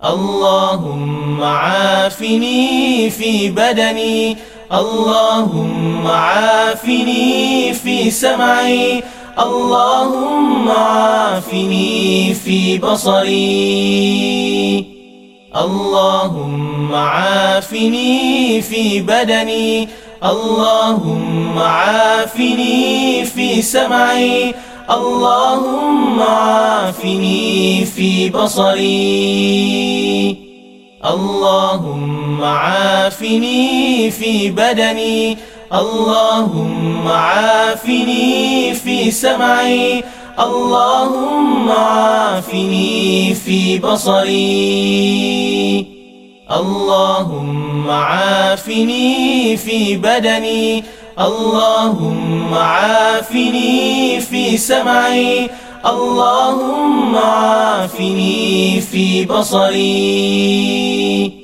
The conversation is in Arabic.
اللهم عافني في بدني، اللهم عافني في سمعي، اللهم عافني في بصري. اللهم عافني في بدني، اللهم عافني في سمعي، اللهم عافني في بصري. اللهم عافني في بدني، اللهم عافني في سمعي، اللهم عافني في بصري. اللهم عافني في بدني، اللهم عافني في سمعي، اللهم عافني في بصري.